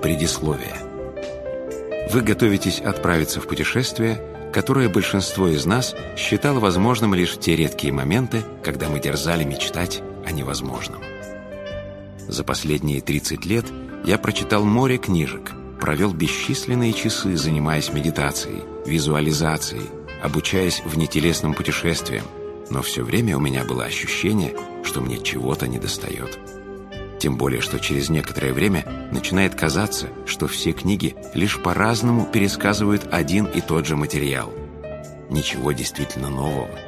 Предисловие. Вы готовитесь отправиться в путешествие, которое большинство из нас считало возможным лишь в те редкие моменты, когда мы дерзали мечтать о невозможном. За последние 30 лет я прочитал море книжек, провел бесчисленные часы, занимаясь медитацией, визуализацией, обучаясь внетелесным путешествиям, но все время у меня было ощущение, что мне чего-то недостает. Тем более, что через некоторое время начинает казаться, что все книги лишь по-разному пересказывают один и тот же материал. Ничего действительно нового